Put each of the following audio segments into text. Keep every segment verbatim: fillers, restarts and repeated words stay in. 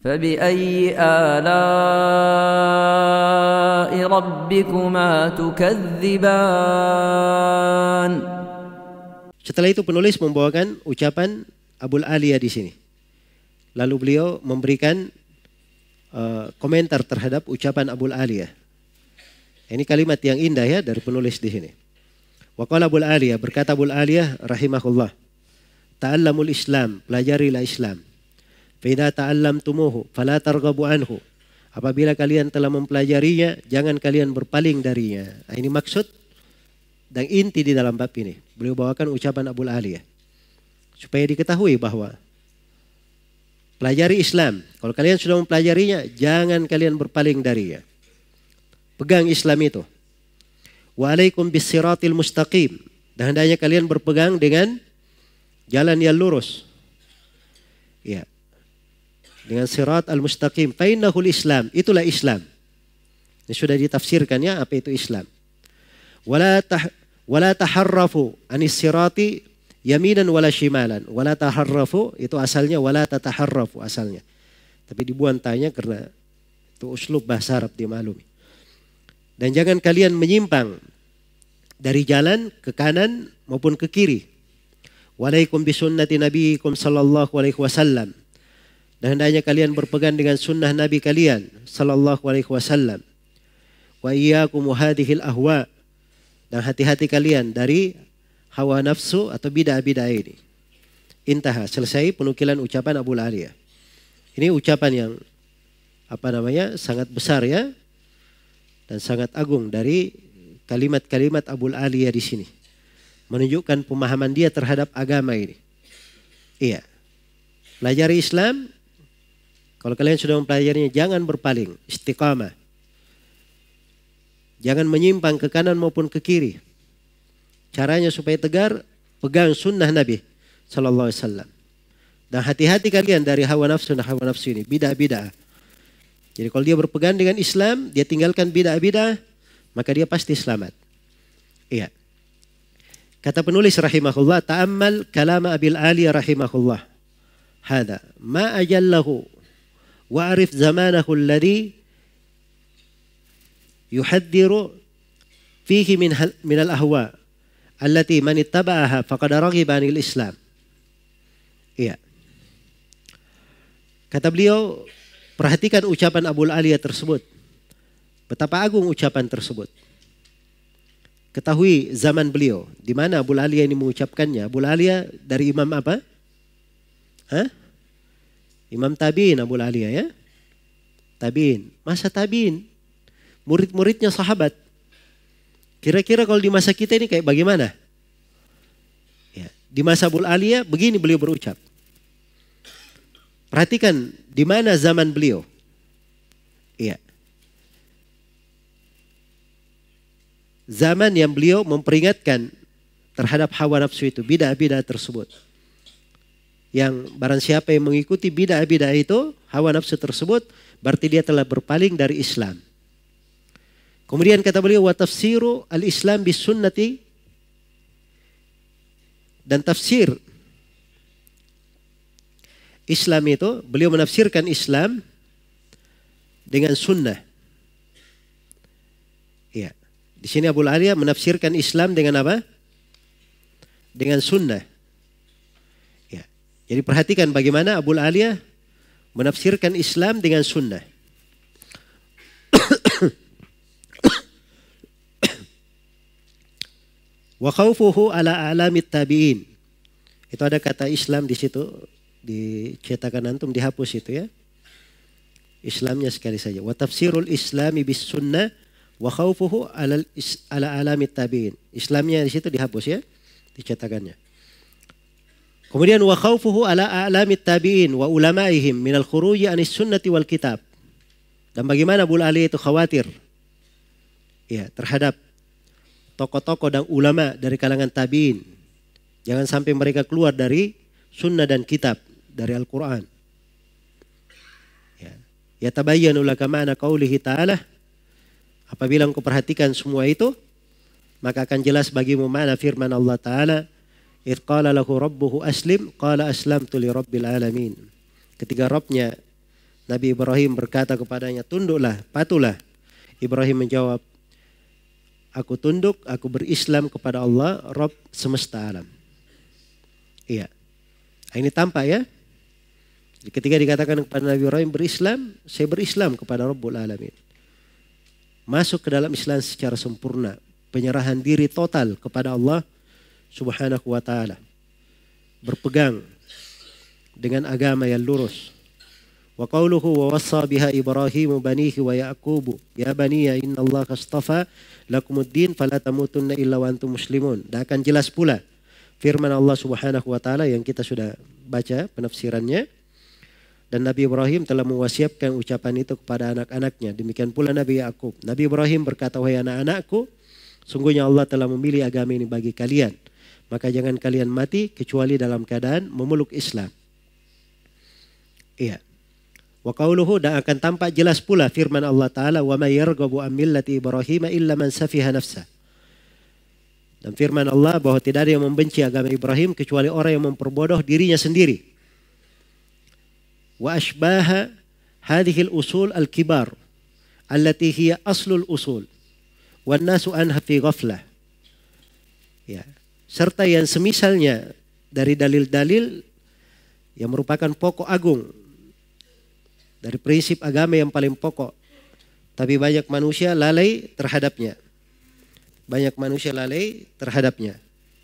فبأي آلاء ربكما تكذبان. Setelah itu penulis membawakan ucapan Abul Aliyah di sini. Lalu beliau memberikan uh, komentar terhadap ucapan Abul Aliyah. Ini kalimat yang indah ya dari penulis di sini. Wa qala Abul Aliyah, berkata Abul Aliyah rahimahullah, ta'allamul Islam, pelajarilah Islam. Fa idza ta'allamtumuhu fala targhabu anhu. Apabila kalian telah mempelajarinya, jangan kalian berpaling darinya. Nah, ini maksud dan inti di dalam bab ini. Beliau bawakan ucapan Abul Aliyah supaya diketahui bahwa pelajari Islam. Kalau kalian sudah mempelajarinya, jangan kalian berpaling darinya. Pegang Islam itu. Wa alaikum bis-siratil mustaqim. Dan hendaknya kalian berpegang dengan jalan yang lurus. Ya. Dengan sirat al-mustaqim. Fa innahul Islam. Itulah Islam. Ini sudah ditafsirkan ya apa itu Islam. Wala tah wala taharrafu anis sirati yaminan wala shimalan. Wala taharrafu itu asalnya wala tataharrafu asalnya. Tapi dibuang tanya karena itu uslub bahasa Arab dimaklumi. Dan jangan kalian menyimpang dari jalan ke kanan maupun ke kiri. Walaikum bisunnati nabiyikum sallallahu alaihi wasallam. Dan hendaknya kalian berpegang dengan sunnah Nabi kalian sallallahu alaihi wasallam. Wa iyyakum hadhil ahwa. Dan hati-hati kalian dari hawa nafsu atau bid'ah-bid'ah ini. Intaha, selesai penukilan ucapan Abul Aliyah. Ini ucapan yang apa namanya sangat besar ya dan sangat agung dari kalimat-kalimat Abul Aliyah di sini. Menunjukkan pemahaman dia terhadap agama ini. Iya. Pelajari Islam. Kalau kalian sudah mempelajarinya, jangan berpaling, istiqamah. Jangan menyimpang ke kanan maupun ke kiri. Caranya supaya tegar, pegang sunnah Nabi sallallahu alaihi wasallam. Dan hati-hati kalian dari hawa nafsu dan hawa nafsu ini, bid'ah-bid'ah. Jadi kalau dia berpegang dengan Islam, dia tinggalkan bid'ah-bid'ah, maka dia pasti selamat. Iya. Kata penulis rahimahullah, ta'ammal kalama Abil Aliyah rahimahullah. Hada ma ajallahu wa'arif zamanahu alladhi yuhaddiru fihi min min al-ahwa allati man ittaba'aha faqad raghiba 'anil Islam. Iya. Kata beliau, perhatikan ucapan Abul Aliyah tersebut. Betapa agung ucapan tersebut. Ketahui zaman beliau, di mana Abul Aliyah ini mengucapkannya. Abul Aliyah dari imam apa? Hah? Imam Tabi'in Abul Aliyah ya. Tabi'in. Masa Tabi'in? Murid-muridnya sahabat. Kira-kira kalau di masa kita ini kayak bagaimana? Ya, di masa Abul Aliyah begini beliau berucap. Perhatikan di mana zaman beliau. Iya. Zaman yang beliau memperingatkan terhadap hawa nafsu itu, bid'ah-bid'ah tersebut. Yang barang siapa yang mengikuti bid'ah-bid'ah itu, hawa nafsu tersebut, berarti dia telah berpaling dari Islam. Kemudian kata beliau, wa tafsiru al-Islam bis sunnati, dan tafsir Islam itu, beliau menafsirkan Islam dengan sunnah. Iya. Di sini Abul Aliyah menafsirkan Islam dengan apa? Dengan sunnah. Ya. Jadi perhatikan bagaimana Abul Aliyah menafsirkan Islam dengan sunnah. Wa khaufuhu ala alamit tabi'in. Itu ada kata Islam di situ, di cetakan antum dihapus itu ya. Islamnya sekali saja. Wa tafsirul Islami bis sunnah wa khaufuhu ala ala alamit tabi'in. Islamnya di situ dihapus ya, dicetakannya. Kemudian wa khaufuhu ala alamit tabi'in wa ulamaihim min al-khuruj anis sunnati wal kitab. Dan bagaimana Abul Aliyah itu khawatir ya terhadap tokoh-tokoh dan ulama dari kalangan tabi'in. Jangan sampai mereka keluar dari sunnah dan kitab, dari Al-Quran. Ya, yatabayyanu laka ma'na qaulihi ta'ala. Apabila engkau perhatikan semua itu, maka akan jelas bagimu makna firman Allah Ta'ala. Idh qala lahu rabbuhu aslim, qala aslamtu li rabbil alamin. Ketika Rabbnya Nabi Ibrahim berkata kepadanya, tunduklah, patuhlah. Ibrahim menjawab, aku tunduk, aku berislam kepada Allah, Rabb semesta alam. Iya. Ini tampak ya. Ketika dikatakan kepada Nabi Ibrahim berislam, saya berislam kepada Rabbul Alamin. Masuk ke dalam Islam secara sempurna. Penyerahan diri total kepada Allah Subhanahu wa ta'ala. Berpegang dengan agama yang lurus. Wa qawluhu wa wassa biha Ibrahim banihi wa Ya'qubu ya baniya inna Allah astafa lakumuddin fala tamutunna illa wa antum muslimun. Dan akan jelas pula firman Allah Subhanahu wa taala yang kita sudah baca penafsirannya. Dan Nabi Ibrahim telah mewasiatkan ucapan itu kepada anak-anaknya. Demikian pula Nabi Ya'qub. Nabi Ibrahim berkata, wahai anak-anakku, sungguhnya Allah telah memilih agama ini bagi kalian. Maka jangan kalian mati kecuali dalam keadaan memeluk Islam. Iya. Wa qauluhu, dan akan tampak jelas pula firman Allah Ta'ala, wa may yarghabu an millati Ibrahim illa man safiha nafsa. Dan firman Allah bahwa tidak ada yang membenci agama Ibrahim kecuali orang yang memperbodoh dirinya sendiri. Wa ashbaha hadhihi al-usul al-kibar allati hiya aslul usul wan nasu anha fi ghaflah. Ya, serta yang semisalnya dari dalil-dalil yang merupakan pokok agung dari prinsip agama yang paling pokok, tapi banyak manusia lalai terhadapnya. Banyak manusia lalai terhadapnya.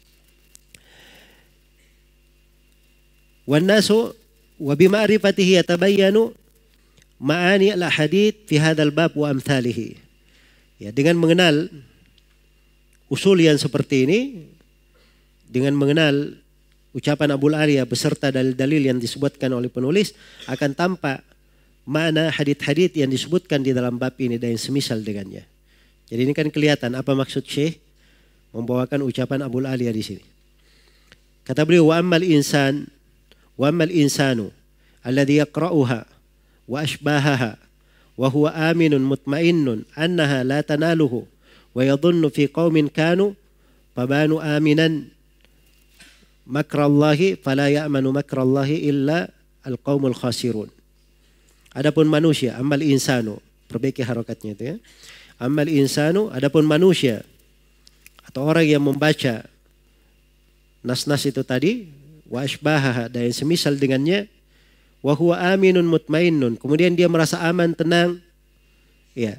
Wan nasu wa bima'rifatihi yatabayyanu ma'ani al-hadits fi hadzal bab wa amthalihi. Ya, dengan mengenal usul yang seperti ini, dengan mengenal ucapan Abul Aliyah beserta dalil-dalil yang disebutkan oleh penulis, akan tampak mana hadits-hadits yang disebutkan di dalam bab ini dan yang semisal dengannya. Jadi ini kan kelihatan apa maksud Syekh membawakan ucapan Abul Aliyah di sini. Kata beliau, wa ammal insan wa ammal insanu alladhi yaqra'uha wa ashbahaha wa huwa aminun mutmainnun annaha la tanaluhu wa yadhunnu fi qaumin kanu fabanu aminan makrallahi fala ya'manu makrallahi illa alqaumul khasirun. Adapun manusia, amal insanu, perbaiki harokatnya itu ya. Amal insanu, adapun manusia atau orang yang membaca nas-nas itu tadi, wa ashbahaha, dan yang semisal dengannya, wa huwa aminun mutmainnun, kemudian dia merasa aman, tenang, ya.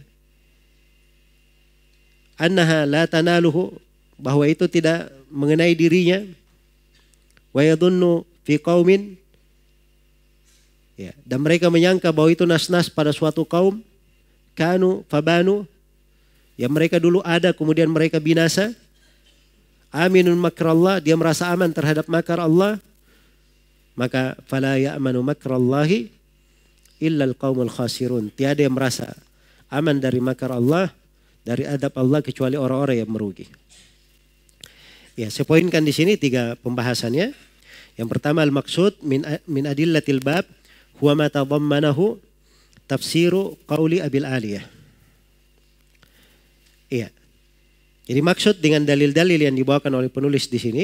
Annaha la tanaluhu, bahwa itu tidak mengenai dirinya, wa yadhunnu fi qaumin, ya, dan mereka menyangka bahwa itu nas-nas pada suatu kaum, kanu fabanu, yang mereka dulu ada kemudian mereka binasa. Aminun makrallah, dia merasa aman terhadap makar Allah, maka fala ya'manu makrallahi illa alqaumul khasirun, tiada yang merasa aman dari makar Allah, dari adab Allah, kecuali orang-orang yang merugi. Ya, saya poinkan di sini tiga pembahasannya. Yang pertama, al-maqsud min min adillatil bab huwa ma tadammanahu tafsiru qauli Abil Aliyah. Iya. Jadi maksud dengan dalil-dalil yang dibawakan oleh penulis di sini,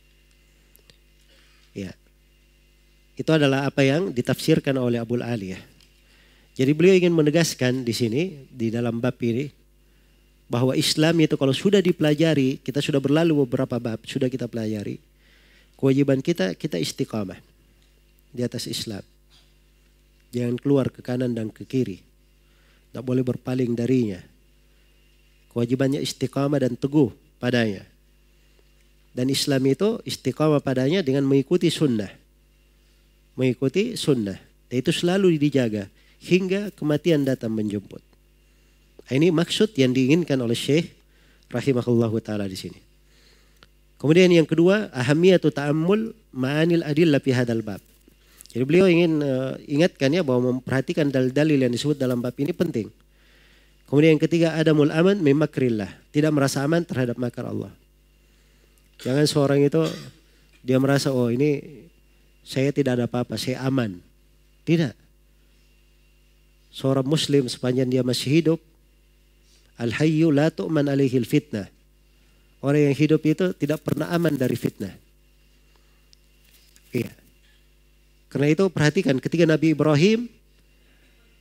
ya, itu adalah apa yang ditafsirkan oleh Abul Aliyah. Jadi beliau ingin menegaskan di sini, di dalam bab ini, bahwa Islam itu kalau sudah dipelajari, kita sudah berlalu beberapa bab, sudah kita pelajari, kewajiban kita, kita istiqamah di atas Islam. Jangan keluar ke kanan dan ke kiri. Tidak boleh berpaling darinya. Kewajibannya istiqamah dan teguh padanya. Dan Islam itu istiqamah padanya dengan mengikuti sunnah. Mengikuti sunnah. Dan itu selalu dijaga hingga kematian datang menjemput. Ini maksud yang diinginkan oleh Syekh rahimahullahu ta'ala di sini. Kemudian yang kedua, ahamiyatu ta'ammul ma'anil adillah fi hadzal bab. Jadi beliau ingin uh, ingatkan ya bahwa memperhatikan dalil-dalil yang disebut dalam bab ini penting. Kemudian yang ketiga, adamul aman min makrillah, tidak merasa aman terhadap makar Allah. Jangan seorang itu dia merasa, oh ini saya tidak ada apa-apa, saya aman. Tidak. Seorang muslim sepanjang dia masih hidup, al-hayyu la tu'man alaihil fitnah. Orang yang hidup itu tidak pernah aman dari fitnah. Iya. Karena itu perhatikan ketika Nabi Ibrahim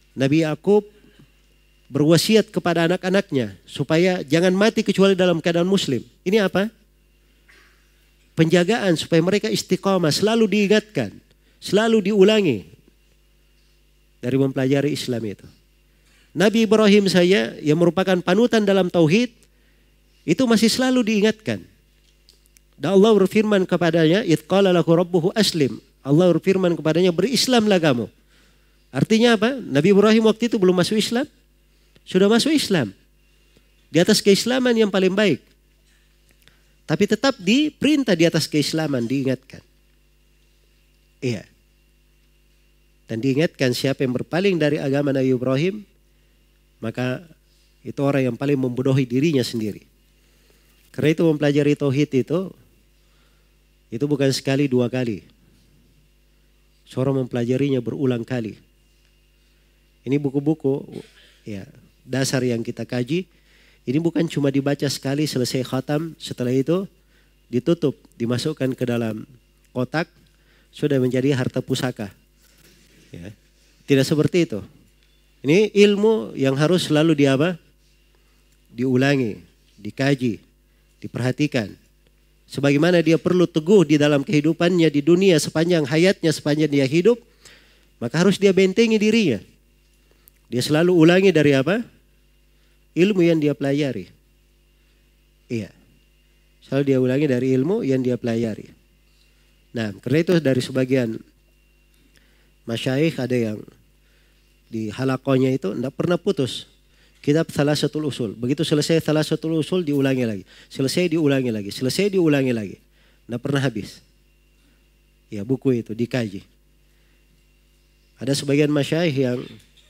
Nabi Yakub berwasiat kepada anak-anaknya supaya jangan mati kecuali dalam keadaan muslim. Ini apa? Penjagaan supaya mereka istiqamah, selalu diingatkan, selalu diulangi dari mempelajari Islam itu. Nabi Ibrahim saya yang merupakan panutan dalam tauhid itu masih selalu diingatkan. Dan Allah berfirman kepadanya, "Idz qala lahu rabbuhu aslim." Allah berfirman kepadanya, "Berislamlah kamu." Artinya apa? Nabi Ibrahim waktu itu belum masuk Islam, sudah masuk Islam. Di atas keislaman yang paling baik. Tapi tetap diperintah di atas keislaman, diingatkan. Iya. Dan diingatkan siapa yang berpaling dari agama Nabi Ibrahim, maka itu orang yang paling membodohi dirinya sendiri. Karena itu mempelajari tauhid itu, itu bukan sekali dua kali. Seorang mempelajarinya berulang kali. Ini buku-buku ya dasar yang kita kaji. Ini bukan cuma dibaca sekali selesai khatam, setelah itu ditutup, dimasukkan ke dalam kotak, sudah menjadi harta pusaka. Ya. Tidak seperti itu. Ini ilmu yang harus selalu di apa? Diulangi, dikaji, diperhatikan. Sebagaimana dia perlu teguh di dalam kehidupannya di dunia sepanjang hayatnya, sepanjang dia hidup, maka harus dia bentengi dirinya. Dia selalu ulangi dari apa? Ilmu yang dia pelajari. Iya. Selalu dia ulangi dari ilmu yang dia pelajari. Nah, karena itu dari sebagian masyayikh ada yang di halakonya itu tidak pernah putus kitab Thalatsatul Usul. Begitu selesai Thalatsatul Usul diulangi lagi. Selesai diulangi lagi. Selesai diulangi lagi. Tidak pernah habis. Ya buku itu dikaji. Ada sebagian masyayikh yang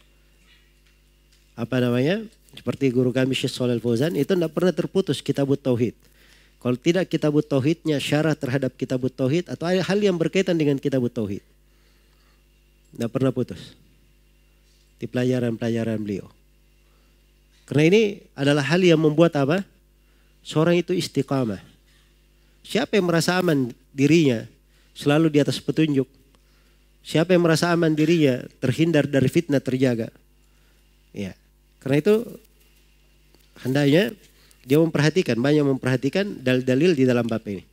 apa namanya? Seperti guru kami Syekh Shalal Fauzan itu tidak pernah terputus kitabut tauhid. Kalau tidak kitabut tauhidnya syarah terhadap kitabut tauhid atau hal yang berkaitan dengan kitabut tauhid. Tidak pernah putus. Di pelajaran-pelajaran beliau. Karena ini adalah hal yang membuat apa? Seorang itu istiqamah. Siapa yang merasa aman dirinya selalu di atas petunjuk. Siapa yang merasa aman dirinya terhindar dari fitnah, terjaga. Ya. Karena itu hendaknya dia memperhatikan, banyak memperhatikan dalil-dalil di dalam bab ini.